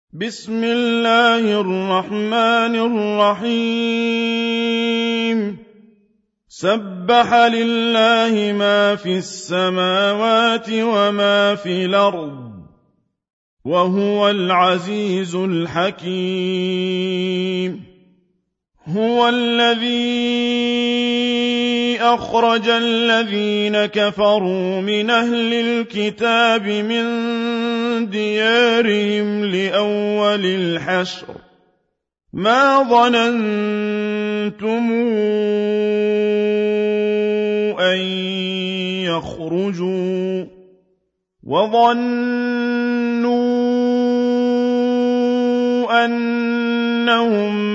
بسم الله الرحمن الرحيم سبح لله ما في السماوات وما في الأرض وهو العزيز الحكيم هو الذي أخرج الذين كفروا من أهل الكتاب من ديارهم لأول الحشر ما ظننتم أن يخرجوا وظنوا أنهم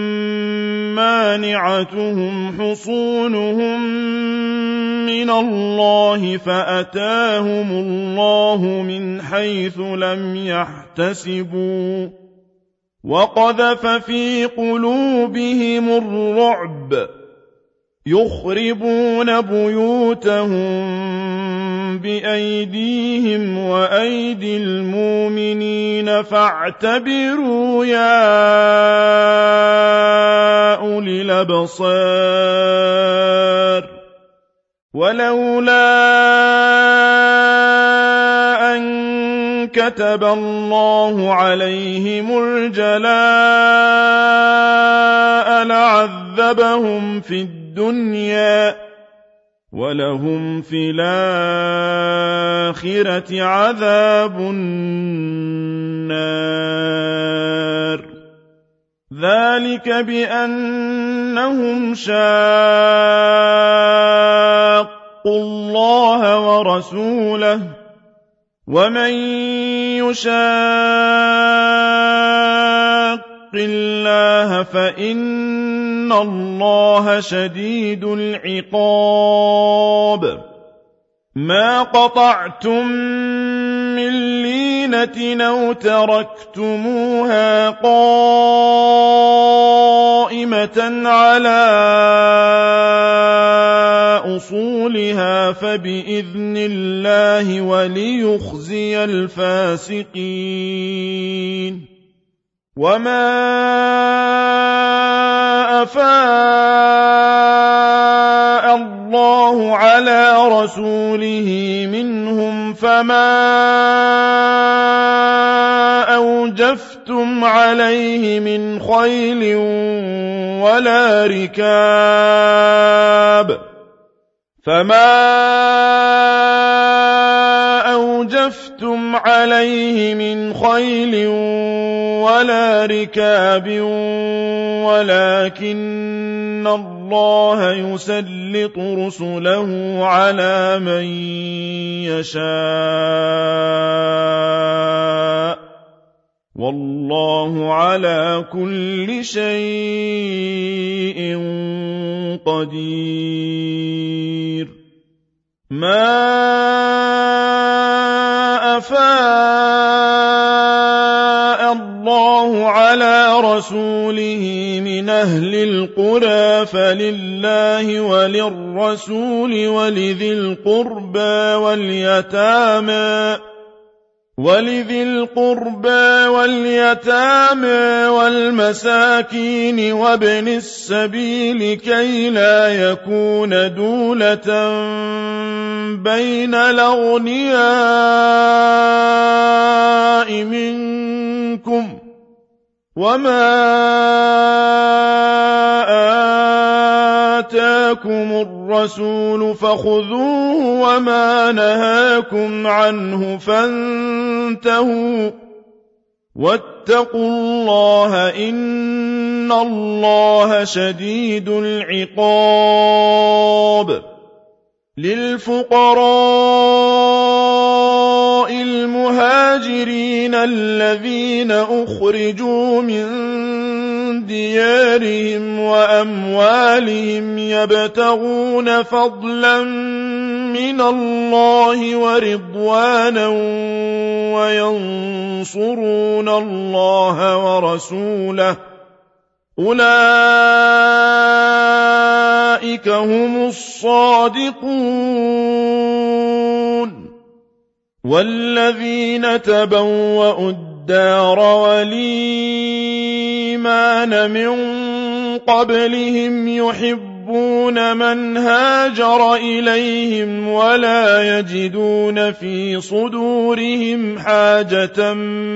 مانعتهم حصونهم من الله فأتاهم الله من حيث لم يحتسبوا وقذف في قلوبهم الرعب يخربون بيوتهم بأيديهم وأيدي المؤمنين فاعتبروا يا أولي الأبصار ولولا أن كتب الله عليهم الجلاء لعذبهم في الدنيا ولهم في الآخرة عذاب النار ذلك بأنهم شاقوا الله ورسوله ومن يشاق الله فإن الله شديد العقاب ما قطعتم من لينة أو تركتموها قائمة على أصولها فبإذن الله وليخزي الفاسقين وما أفاء الله على رسوله منهم فما أوجفتم عليه من خيل ولا ركاب ولكن الله يسلط رسله على من يشاء والله على كل شيء قدير ما أفاء الله على رسوله من أهل القرى فلله وللرسول ولذي القربى واليتامى والمساكين وابن السبيل كي لا يكون دولة بين الأغنياء منكم وما آتاكم الرسول فخذوه وما نهاكم عنه فانتهوا واتقوا الله إن الله شديد العقاب للفقراء المهاجرين الذين أخرجوا من ديارهم وأموالهم يبتغون فضلا من الله ورضوانا وينصرون الله ورسوله أولئك هم الصادقون والذين تبوأوا الدَّارَ وَالْإِيمَانَ مِن قَبْلِهِمْ يُحِبُّونَ مَنْ هَاجَرَ إِلَيْهِمْ وَلَا يَجِدُونَ فِي صُدُورِهِمْ حَاجَةً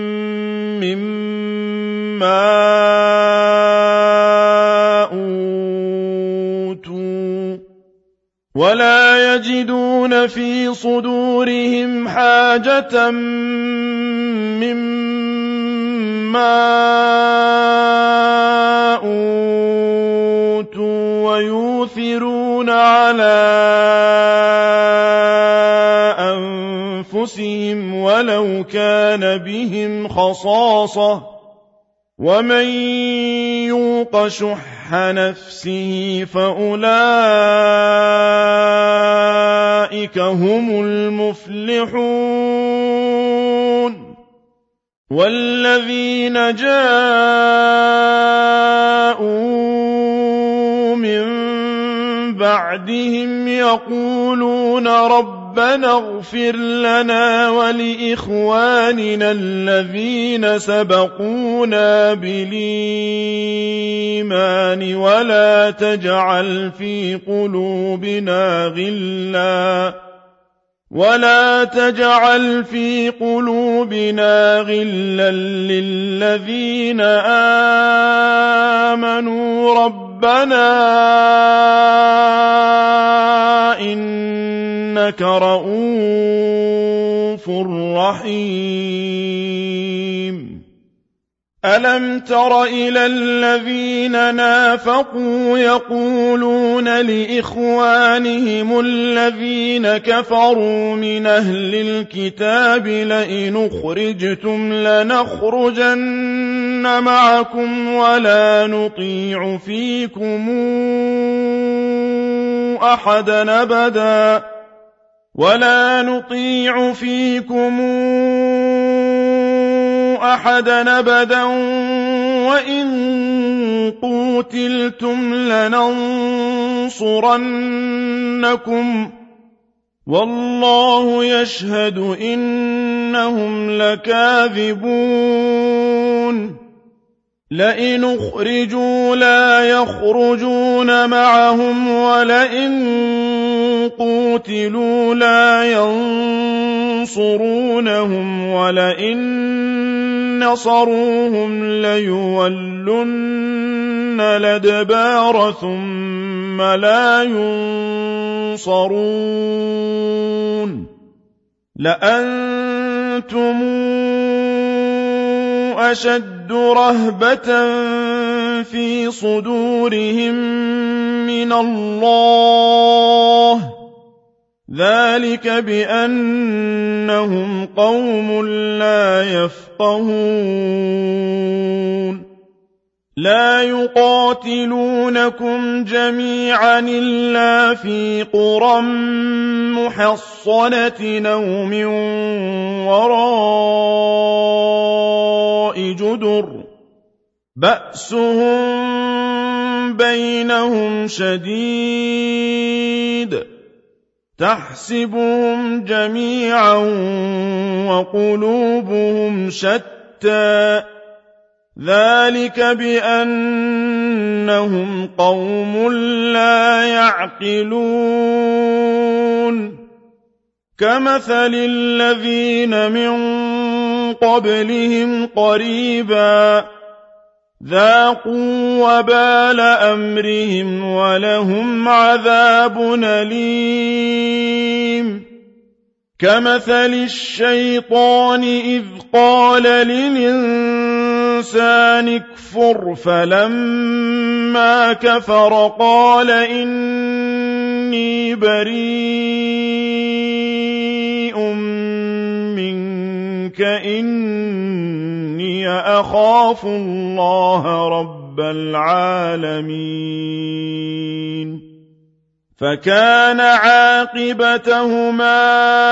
مِّمَّا أُوتُوا وَيُؤْثِرُونَ عَلَىٰ أَنفُسِهِمْ وَلَوْ كَانَ بِهِمْ خَصَاصَةٌ ۚ وَمَن يُوقَ شُحَّ نَفْسِهِ فَأُولَٰئِكَ هُمُ الْمُفْلِحُونَ وَالَّذِينَ جَاءُوا مِن بَعْدِهِمْ يَقُولُونَ رَبَّنَا اغْفِرْ لَنَا وَلِإِخْوَانِنَا الَّذِينَ سَبَقُونَا بِالْإِيمَانِ وَلَا تَجْعَلْ فِي قُلُوبِنَا غِلًّا لِّلَّذِينَ آمَنُوا رَبَّنَا إِنَّكَ رَءُوفٌ رَّحِيمٌ أَلَمْ تَرَ إِلَى الَّذِينَ نَافَقُوا يَقُولُونَ لِإِخْوَانِهِمُ الَّذِينَ كَفَرُوا مِنْ أَهْلِ الْكِتَابِ لَئِنْ أُخْرِجْتُمْ لَنَخْرُجَنَّ مَعَكُمْ وَلَا نُطِيعُ فِيكُمْ أَحَدًا أَبَدًا وَإِن قُوتِلْتُمْ لَنَنصُرَنَّكُمْ وَاللَّهُ يَشْهَدُ إِنَّهُمْ لَكَاذِبُونَ لَئِنْ أُخْرِجُوا لَا يَخْرُجُونَ مَعَهُمْ وَلَئِن قُوتِلُوا لَا يَنصُرُونَهُمْ وَلَئِن نَّصَرُوهُمْ لَيُوَلُّنَّ الْأَدْبَارَ ثُمَّ لَا يُنصَرُونَ لَأَنتُمْ أَشَدُّ رَهْبَةً فِي صُدُورِهِم مِّنَ اللَّهِ ۚ ذَٰلِكَ بِأَنَّهُمْ قَوْمٌ لَّا يَفْقَهُونَ لَا يُقَاتِلُونَكُمْ جَمِيعًا إِلَّا فِي قُرًى مُّحَصَّنَةٍ أَوْ مِن وَرَاءِ جُدُرٍ ۚ بَأْسُهُم بَيْنَهُمْ شَدِيدٌ تَحْسَبُهُمْ جَمِيعًا وَقُلُوبُهُمْ شَتَّىٰ ذَٰلِكَ بِأَنَّهُمْ قَوْمٌ لَّا يَعْقِلُونَ كَمَثَلِ الَّذِينَ مِن قَبْلِهِمْ قَرِيبًا ذَاقُوا وَبَالَ أَمْرِهِمْ وَلَهُمْ عَذَابٌ أَلِيمٌ كَمَثَلِ الشَّيْطَانِ إِذْ قَالَ لِلْإِنسَانِ اكْفُرْ فَلَمَّا كَفَرَ قَالَ إِنِّي بَرِيءٌ مِّنكَ إِنِّي أَخَافُ اللَّهَ رَبَّ الْعَالَمِينَ فَكَانَ عَاقِبَتَهُمَا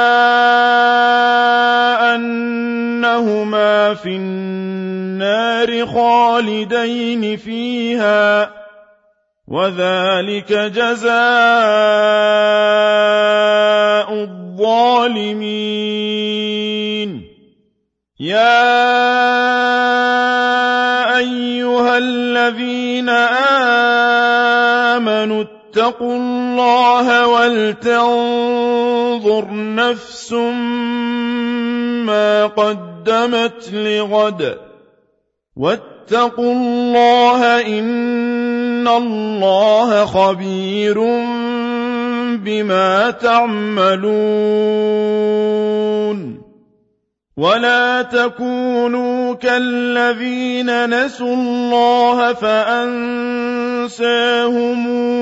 أَنَّهُمَا فِي النَّارِ خَالِدَيْنِ فِيهَا وَذَٰلِكَ جَزَاءُ الظَّالِمِينَ يَا أَيُّهَا الَّذِينَ آمَنُوا اتَّقُوا اللَّهَ وَلْتَنظُرْ نَفْسٌ مَّا قَدَّمَتْ لِغَدٍ وَاتَّقُوا اللَّهَ إِنَّ اللَّهَ خَبِيرٌ بِمَا تَعْمَلُونَ وَلَا تَكُونُوا كَالَّذِينَ نَسُوا اللَّهَ فَأَنسَاهُمْ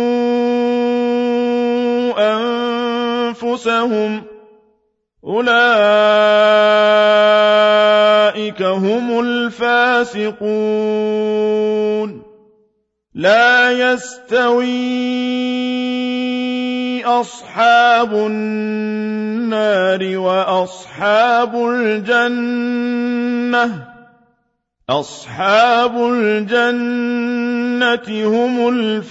أَنفُسَهُمْ أُولَئِكَ هُمُ الْفَاسِقُونَ لَا يَسْتَوِي أَصْحَابُ النَّارِ وَأَصْحَابُ الْجَنَّةِ أَصْحَابُ الْجَنَّةِ هُمُ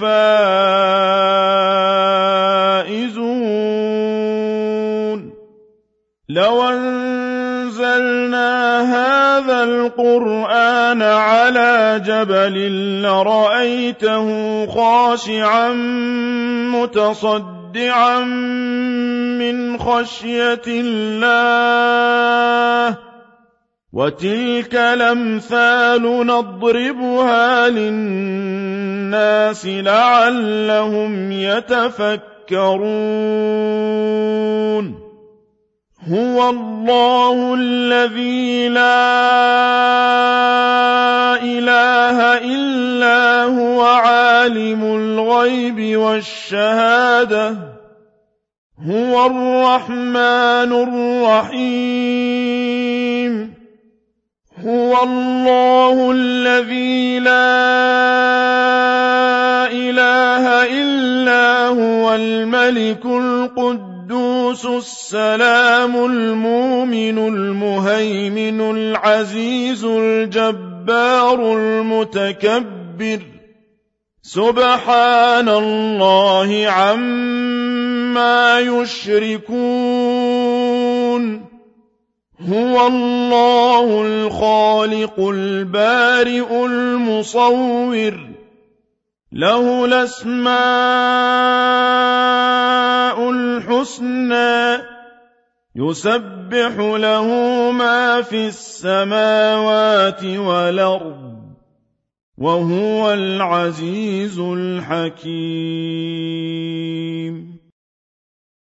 الْفَائِزُونَ لَوْ أَنزَلْنَا هَٰذَا الْقُرْآنَ عَلَىٰ جَبَلٍ لَّرَأَيْتَهُ خَاشِعًا مُّتَصَدِّعًا مِّنْ خَشْيَةِ اللَّهِ ۚ وَتِلْكَ الْأَمْثَالُ نَضْرِبُهَا لِلنَّاسِ لَعَلَّهُمْ يَتَفَكَّرُونَ هُوَ اللَّهُ الَّذِي لَا إِلَٰهَ إِلَّا هُوَ عَالِمُ الْغَيْبِ وَالشَّهَادَةِ هُوَ الرَّحْمَٰنُ الرَّحِيمُ هُوَ اللَّهُ الَّذِي لَا إِلَٰهَ إِلَّا هُوَ الْمَلِكُ الْقُدُّوسُ السَّلَامُ الْمُؤْمِنُ الْمُهَيْمِنُ الْعَزِيزُ الْجَبَّارُ الْمُتَكَبِّرُ سُبْحَانَ اللَّهِ عَمَّا يُشْرِكُونَ هُوَ اللَّهُ الْخَالِقُ الْبَارِئُ الْمُصَوِّرُ لَهُ الْأَسْمَاءُ الْحُسْنَىٰ يُسَبِّحُ لَهُ مَا فِي السَّمَاوَاتِ وَالْأَرْضِ وَهُوَ الْعَزِيزُ الْحَكِيمُ